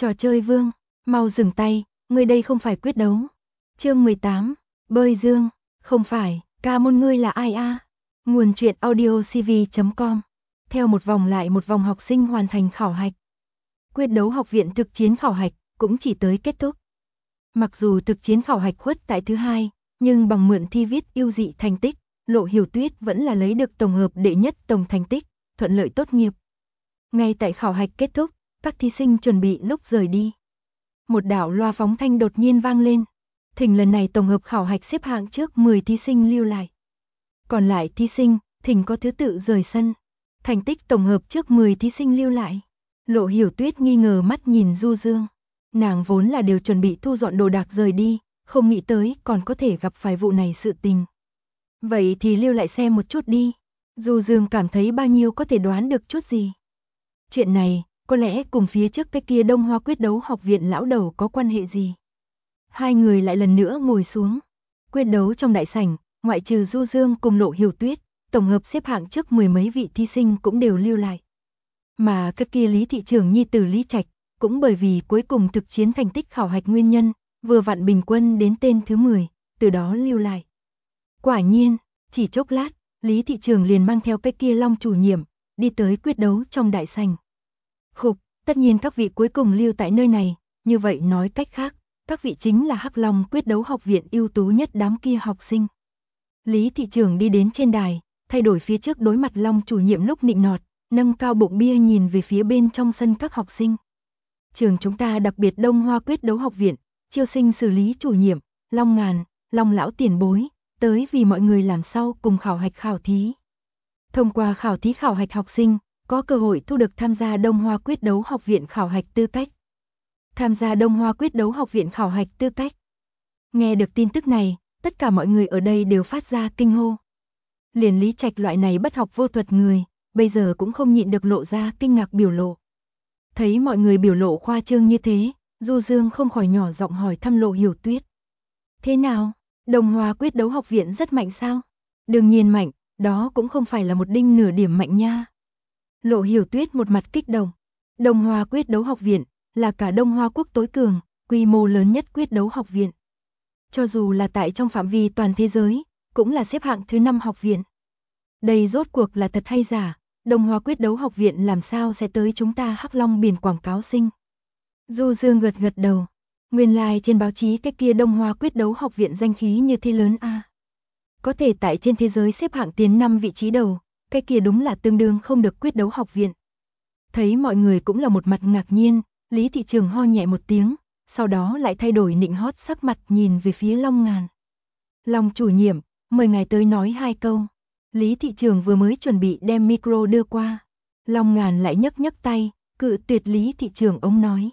Trò chơi vương, mau dừng tay, ngươi đây không phải quyết đấu. Chương 18, bơi dương, không phải, ca môn ngươi là ai a? Nguồn truyện audio cv.com. Theo một vòng lại một vòng học sinh hoàn thành khảo hạch. Quyết đấu học viện thực chiến khảo hạch cũng chỉ tới kết thúc. Mặc dù thực chiến khảo hạch khuất tại thứ hai, nhưng bằng mượn thi viết yêu dị thành tích, Lộ Hiểu Tuyết vẫn là lấy được tổng hợp đệ nhất tổng thành tích, thuận lợi tốt nghiệp. Ngay tại khảo hạch kết thúc, các thí sinh chuẩn bị lúc rời đi. Một đạo loa phóng thanh đột nhiên vang lên. Thỉnh lần này tổng hợp khảo hạch xếp hạng trước 10 thí sinh lưu lại. Còn lại thí sinh, thỉnh có thứ tự rời sân. Thành tích tổng hợp trước 10 thí sinh lưu lại. Lộ Hiểu Tuyết nghi ngờ mắt nhìn Du Dương. Nàng vốn là đều chuẩn bị thu dọn đồ đạc rời đi, không nghĩ tới còn có thể gặp phải vụ này sự tình. Vậy thì lưu lại xem một chút đi. Du Dương cảm thấy bao nhiêu có thể đoán được chút gì. Chuyện này, có lẽ cùng phía trước cái kia Đông Hoa quyết đấu học viện lão đầu có quan hệ gì. Hai người lại lần nữa ngồi xuống. Quyết đấu trong đại sảnh, ngoại trừ Du Dương cùng Lộ Hiểu Tuyết, tổng hợp xếp hạng trước 10 mấy vị thí sinh cũng đều lưu lại. Mà cái kia Lý thị trưởng nhi tử Lý Trạch, cũng bởi vì cuối cùng thực chiến thành tích khảo hạch nguyên nhân, vừa vặn bình quân đến tên thứ 10, từ đó lưu lại. Quả nhiên, chỉ chốc lát, Lý thị trưởng liền mang theo cái kia Long chủ nhiệm, đi tới quyết đấu trong đại sảnh. Khục, tất nhiên các vị cuối cùng lưu tại nơi này, như vậy nói cách khác, các vị chính là Hắc Long quyết đấu học viện ưu tú nhất đám kia học sinh. Lý thị trưởng đi đến trên đài, thay đổi phía trước đối mặt Long chủ nhiệm lúc nịnh nọt, nâng cao bụng bia nhìn về phía bên trong sân các học sinh. Trường chúng ta đặc biệt Đông Hoa quyết đấu học viện, chiêu sinh xử lý chủ nhiệm, Long Ngàn, Long lão tiền bối, tới vì mọi người làm sau cùng khảo hạch khảo thí. Thông qua khảo thí khảo hạch học sinh, có cơ hội thu được tham gia Đông Hoa quyết đấu học viện khảo hạch tư cách. Tham gia Đông Hoa quyết đấu học viện khảo hạch tư cách. Nghe được tin tức này, tất cả mọi người ở đây đều phát ra kinh hô. Liền Lý Trạch loại này bất học vô thuật người, bây giờ cũng không nhịn được lộ ra kinh ngạc biểu lộ. Thấy mọi người biểu lộ khoa trương như thế, Du Dương không khỏi nhỏ giọng hỏi thăm Lộ Hiểu Tuyết. Thế nào, Đông Hoa quyết đấu học viện rất mạnh sao? Đương nhiên mạnh, đó cũng không phải là một đinh nửa điểm mạnh nha. Lộ Hiểu Tuyết một mặt kích động. Đông Hoa quyết đấu học viện là cả Đông Hoa quốc tối cường, quy mô lớn nhất quyết đấu học viện. Cho dù là tại trong phạm vi toàn thế giới, cũng là xếp hạng thứ 5 học viện. Đây rốt cuộc là thật hay giả, Đông Hoa quyết đấu học viện làm sao sẽ tới chúng ta Hắc Long biển quảng cáo sinh. Du Dương gật gật đầu, nguyên lai trên báo chí cái kia Đông Hoa quyết đấu học viện danh khí như thế lớn a. Có thể tại trên thế giới xếp hạng tiến 5 vị trí đầu, cái kia đúng là tương đương không được quyết đấu học viện. Thấy mọi người cũng là một mặt ngạc nhiên, Lý thị trường ho nhẹ một tiếng, sau đó lại thay đổi nịnh hót sắc mặt nhìn về phía Long Ngàn. Long chủ nhiệm, mời ngài tới nói 2 câu. Lý thị trường vừa mới chuẩn bị đem micro đưa qua. Long Ngàn lại nhấc nhấc tay, cự tuyệt Lý thị trường ông nói.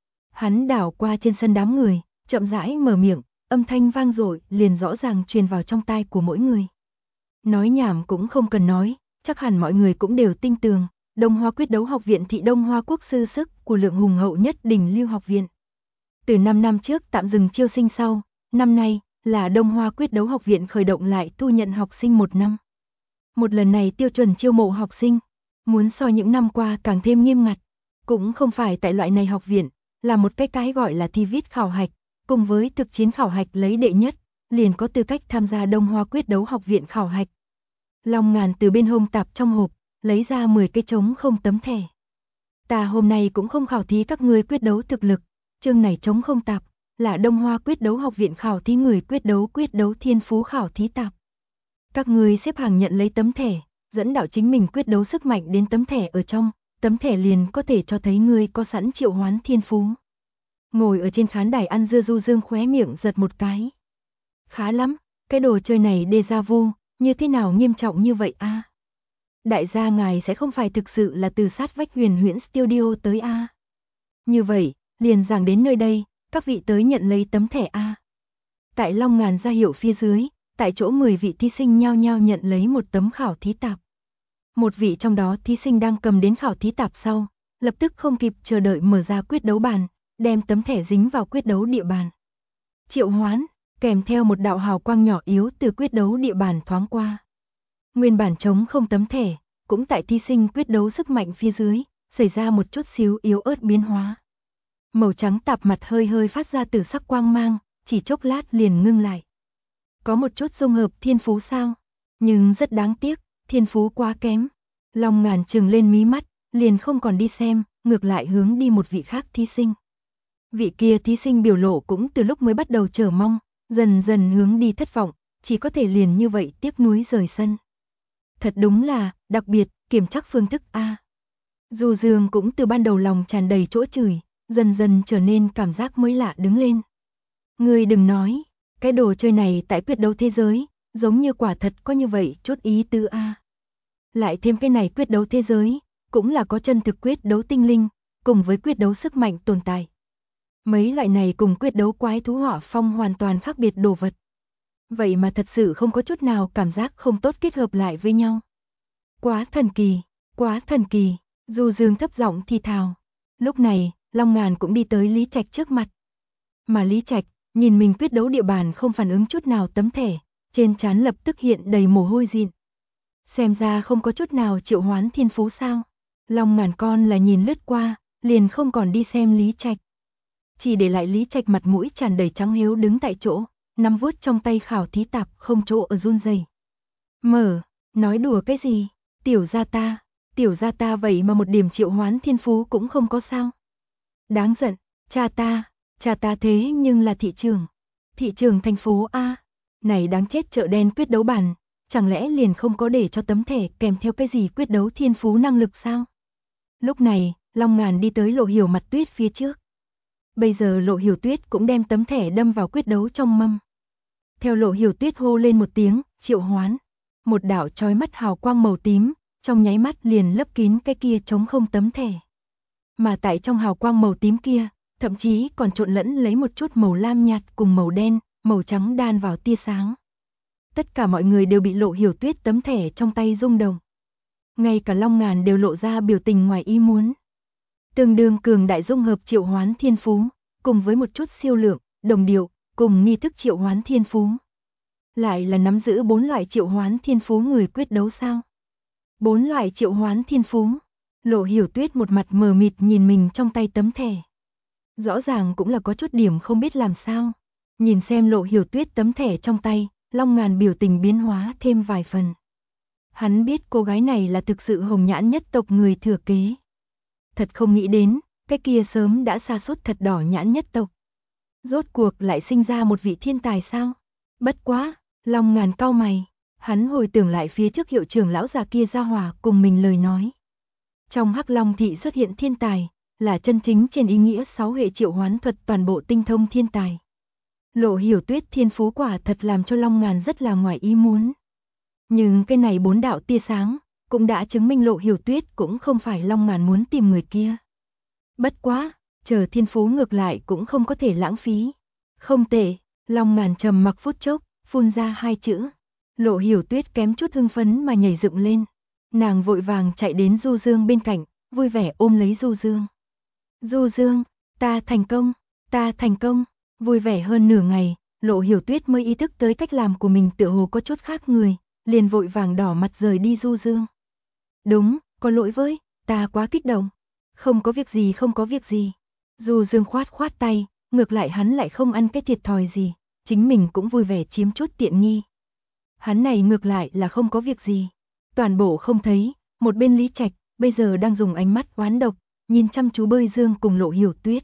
Hắn đảo qua trên sân đám người, chậm rãi mở miệng, âm thanh vang dội liền rõ ràng truyền vào trong tai của mỗi người. Nói nhảm cũng không cần nói, chắc hẳn mọi người cũng đều tin tưởng. Đông Hoa quyết đấu học viện thị Đông Hoa quốc sư sức của lượng hùng hậu nhất đỉnh lưu học viện. Từ 5 năm trước tạm dừng chiêu sinh sau, năm nay là Đông Hoa quyết đấu học viện khởi động lại thu nhận học sinh 1 năm. Một lần này tiêu chuẩn chiêu mộ học sinh, muốn so những năm qua càng thêm nghiêm ngặt, cũng không phải tại loại này học viện, là một cái gọi là thi viết khảo hạch, cùng với thực chiến khảo hạch lấy đệ nhất, liền có tư cách tham gia Đông Hoa quyết đấu học viện khảo hạch. Long Ngàn từ bên hông tạp trong hộp, lấy ra 10 cái trống không tấm thẻ. Ta hôm nay cũng không khảo thí các ngươi quyết đấu thực lực, chương này trống không tạp, là Đông Hoa quyết đấu học viện khảo thí người quyết đấu thiên phú khảo thí tạp. Các ngươi xếp hàng nhận lấy tấm thẻ, dẫn đạo chính mình quyết đấu sức mạnh đến tấm thẻ ở trong, tấm thẻ liền có thể cho thấy ngươi có sẵn triệu hoán thiên phú. Ngồi ở trên khán đài ăn dưa Du Dương khóe miệng giật một cái. Khá lắm, cái đồ chơi này déjà vu, như thế nào nghiêm trọng như vậy a? Đại gia ngài sẽ không phải thực sự là từ sát vách Huyền Huyễn Studio tới a? Như vậy, liền giảng đến nơi đây, các vị tới nhận lấy tấm thẻ a. Tại Long Ngàn ra hiệu phía dưới, tại chỗ 10 vị thí sinh nhao nhao nhận lấy một tấm khảo thí tạp. Một vị trong đó thí sinh đang cầm đến khảo thí tạp sau, lập tức không kịp chờ đợi mở ra quyết đấu bàn, đem tấm thẻ dính vào quyết đấu địa bàn. Triệu hoán, kèm theo một đạo hào quang nhỏ yếu từ quyết đấu địa bàn thoáng qua. Nguyên bản trống không tấm thẻ, cũng tại thí sinh quyết đấu sức mạnh phía dưới, xảy ra một chút xíu yếu ớt biến hóa. màu trắng tạp mặt hơi hơi phát ra từ sắc quang mang, chỉ chốc lát liền ngưng lại. Có một chút dung hợp thiên phú sao? Nhưng rất đáng tiếc, thiên phú quá kém. Long Ngàn trừng lên mí mắt, liền không còn đi xem, ngược lại hướng đi một vị khác thí sinh. Vị kia thí sinh biểu lộ cũng từ lúc mới bắt đầu chờ mong, dần dần hướng đi thất vọng, chỉ có thể liền như vậy tiếc nuối rời sân. Thật đúng là, đặc biệt, kiểm chắc phương thức A. Du Dương cũng từ ban đầu lòng tràn đầy chỗ chửi, dần dần trở nên cảm giác mới lạ đứng lên. Ngươi đừng nói, cái đồ chơi này tại quyết đấu thế giới, giống như quả thật có như vậy chút ý tứ A. Lại thêm cái này quyết đấu thế giới, cũng là có chân thực quyết đấu tinh linh, cùng với quyết đấu sức mạnh tồn tại. Mấy loại này cùng quyết đấu quái thú hỏa phong hoàn toàn khác biệt đồ vật. Vậy mà thật sự không có chút nào cảm giác không tốt kết hợp lại với nhau. Quá thần kỳ, Du Dương thấp giọng thì thào. Lúc này, Long Ngàn cũng đi tới Lý Trạch trước mặt. Mà Lý Trạch, nhìn mình quyết đấu địa bàn không phản ứng chút nào tấm thẻ, trên trán lập tức hiện đầy mồ hôi dịn. Xem ra không có chút nào triệu hoán thiên phú sao. Long Ngàn con là nhìn lướt qua, liền không còn đi xem Lý Trạch. Chỉ để lại Lý Trạch mặt mũi tràn đầy trắng hiếu đứng tại chỗ, nắm vuốt trong tay khảo thí tạp không chỗ ở run rẩy. Nói đùa cái gì? Tiểu gia ta vậy mà một điểm triệu hoán thiên phú cũng không có sao. Đáng giận, cha ta thế nhưng là thị trường thành phố A. Này đáng chết, chợ đen quyết đấu bản, chẳng lẽ liền không có để cho tấm thẻ kèm theo cái gì quyết đấu thiên phú năng lực sao? Lúc này, Long Ngàn đi tới Lộ Hiểu Mặt Tuyết phía trước. Bây giờ Lộ Hiểu Tuyết cũng đem tấm thẻ đâm vào quyết đấu trong mâm. Theo Lộ Hiểu Tuyết hô lên một tiếng, triệu hoán. Một đạo chói mắt hào quang màu tím, trong nháy mắt liền lấp kín cái kia trống không tấm thẻ. Mà tại trong hào quang màu tím kia, thậm chí còn trộn lẫn lấy một chút màu lam nhạt cùng màu đen, màu trắng đan vào tia sáng. Tất cả mọi người đều bị Lộ Hiểu Tuyết tấm thẻ trong tay rung động. Ngay cả Long Ngàn đều lộ ra biểu tình ngoài ý muốn. Tương đương cường đại dung hợp triệu hoán thiên phú, cùng với một chút siêu lượng, đồng điệu, cùng nghi thức triệu hoán thiên phú. Lại là nắm giữ 4 loại triệu hoán thiên phú người quyết đấu sao? 4 loại triệu hoán thiên phú. Lộ Hiểu Tuyết một mặt mờ mịt nhìn mình trong tay tấm thẻ. Rõ ràng cũng là có chút điểm không biết làm sao. Nhìn xem Lộ Hiểu Tuyết tấm thẻ trong tay, Long Ngàn biểu tình biến hóa thêm vài phần. Hắn biết cô gái này là thực sự hồng nhãn nhất tộc người thừa kế. Thật không nghĩ đến, cái kia sớm đã sa sút thật đỏ nhãn nhất tộc. Rốt cuộc lại sinh ra một vị thiên tài sao? Bất quá, Long Ngàn cau mày, hắn hồi tưởng lại phía trước hiệu trưởng lão già kia ra hòa cùng mình lời nói. Trong Hắc Long thị xuất hiện thiên tài, là chân chính trên ý nghĩa 6 hệ triệu hoán thuật toàn bộ tinh thông thiên tài. Lộ Hiểu Tuyết thiên phú quả thật làm cho Long Ngàn rất là ngoài ý muốn. Nhưng cái này 4 đạo tia sáng, cũng đã chứng minh Lộ Hiểu Tuyết cũng không phải Long Ngàn muốn tìm người kia. Bất quá, chờ thiên phú ngược lại cũng không có thể lãng phí. Không tệ, Long Ngàn trầm mặc phút chốc, phun ra 2 chữ. Lộ Hiểu Tuyết kém chút hưng phấn mà nhảy dựng lên. Nàng vội vàng chạy đến Du Dương bên cạnh, vui vẻ ôm lấy Du Dương. Du Dương, ta thành công, vui vẻ hơn nửa ngày, Lộ Hiểu Tuyết mới ý thức tới cách làm của mình tựa hồ có chút khác người, liền vội vàng đỏ mặt rời đi Du Dương. Đúng, có lỗi với, ta quá kích động. Không có việc gì. Du Dương khoát tay, ngược lại hắn lại không ăn cái thiệt thòi gì, chính mình cũng vui vẻ chiếm chút tiện nghi. Hắn này ngược lại là không có việc gì. Toàn bộ không thấy, một bên Lý Trạch, bây giờ đang dùng ánh mắt oán độc, nhìn chăm chú Bơi Dương cùng Lộ Hiểu Tuyết.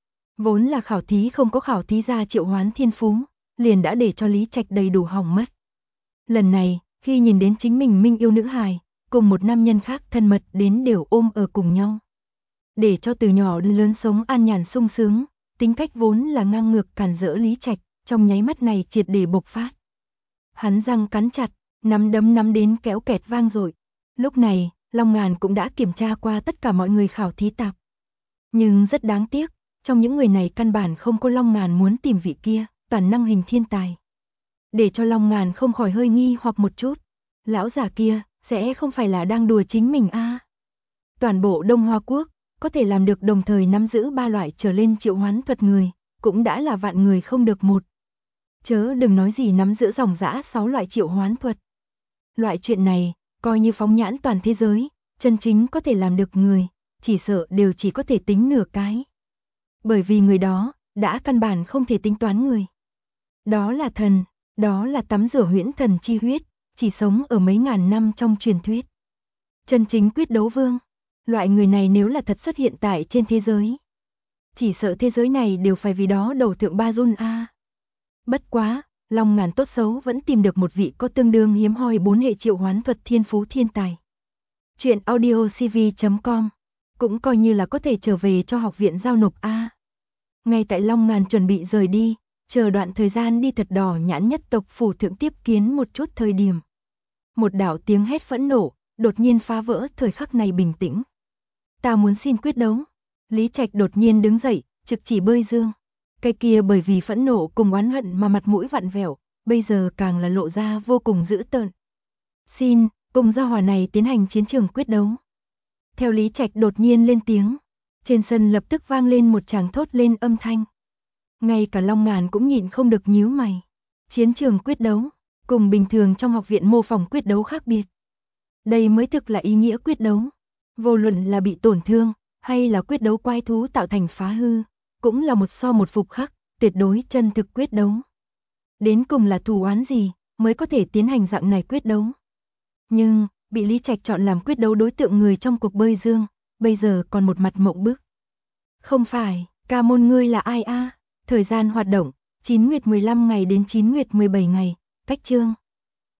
Vốn là khảo thí không có khảo thí ra triệu hoán thiên phú, liền đã để cho Lý Trạch đầy đủ hỏng mất. Lần này, khi nhìn đến chính mình minh yêu nữ hài, cùng một nam nhân khác thân mật đến đều ôm ở cùng nhau. Để cho từ nhỏ đến lớn sống an nhàn sung sướng, tính cách vốn là ngang ngược cản rỡ Lý Trạch, trong nháy mắt này triệt để bộc phát. Hắn răng cắn chặt, nắm đấm nắm đến kéo kẹt vang dội. Lúc này, Long Ngàn cũng đã kiểm tra qua tất cả mọi người khảo thí tạp. Nhưng rất đáng tiếc, trong những người này căn bản không có Long Ngàn muốn tìm vị kia, toàn năng hình thiên tài. Để cho Long Ngàn không khỏi hơi nghi hoặc một chút. Lão già kia, sẽ không phải là đang đùa chính mình a? Toàn bộ Đông Hoa Quốc, có thể làm được đồng thời nắm giữ 3 loại trở lên triệu hoán thuật người, cũng đã là vạn người không được một. Chớ đừng nói gì nắm giữ dòng dã 6 loại triệu hoán thuật. Loại chuyện này, coi như phóng nhãn toàn thế giới, chân chính có thể làm được người, chỉ sợ đều chỉ có thể tính nửa cái. Bởi vì người đó đã căn bản không thể tính toán người. Đó là thần, đó là tắm rửa huyễn thần chi huyết, chỉ sống ở mấy ngàn năm trong truyền thuyết. Chân chính quyết đấu vương, loại người này nếu là thật xuất hiện tại trên thế giới, chỉ sợ thế giới này đều phải vì đó đầu thượng ba run a. Bất quá, Long Ngàn tốt xấu vẫn tìm được một vị có tương đương hiếm hoi 4 hệ triệu hoán thuật thiên phú thiên tài. Chuyện audiocv.com cũng coi như là có thể trở về cho học viện giao nộp a. Ngay tại Long Ngàn chuẩn bị rời đi, chờ đoạn thời gian đi thật đỏ nhãn nhất tộc phủ thượng tiếp kiến một chút thời điểm. Một đạo tiếng hét phẫn nộ, đột nhiên phá vỡ thời khắc này bình tĩnh. Ta muốn xin quyết đấu. Lý Trạch đột nhiên đứng dậy, trực chỉ Bơi Dương. Cái kia bởi vì phẫn nộ cùng oán hận mà mặt mũi vặn vẹo, bây giờ càng là lộ ra vô cùng dữ tợn. Xin, cùng gia hỏa này tiến hành chiến trường quyết đấu. Theo Lý Trạch đột nhiên lên tiếng, trên sân lập tức vang lên một tràng thốt lên âm thanh. Ngay cả Long Ngàn cũng nhịn không được nhíu mày. Chiến trường quyết đấu, cùng bình thường trong học viện mô phỏng quyết đấu khác biệt. Đây mới thực là ý nghĩa quyết đấu. Vô luận là bị tổn thương, hay là quyết đấu quái thú tạo thành phá hư, cũng là một so một phục khắc, tuyệt đối chân thực quyết đấu. Đến cùng là thù oán gì, mới có thể tiến hành dạng này quyết đấu. Nhưng, bị Lý Trạch chọn làm quyết đấu đối tượng người trong cuộc Bơi Dương, bây giờ còn một mặt mộng bức. Không phải, ca môn ngươi là ai a? Thời gian hoạt động, 9 nguyệt 15 ngày đến 9 nguyệt 17 ngày, cách chương.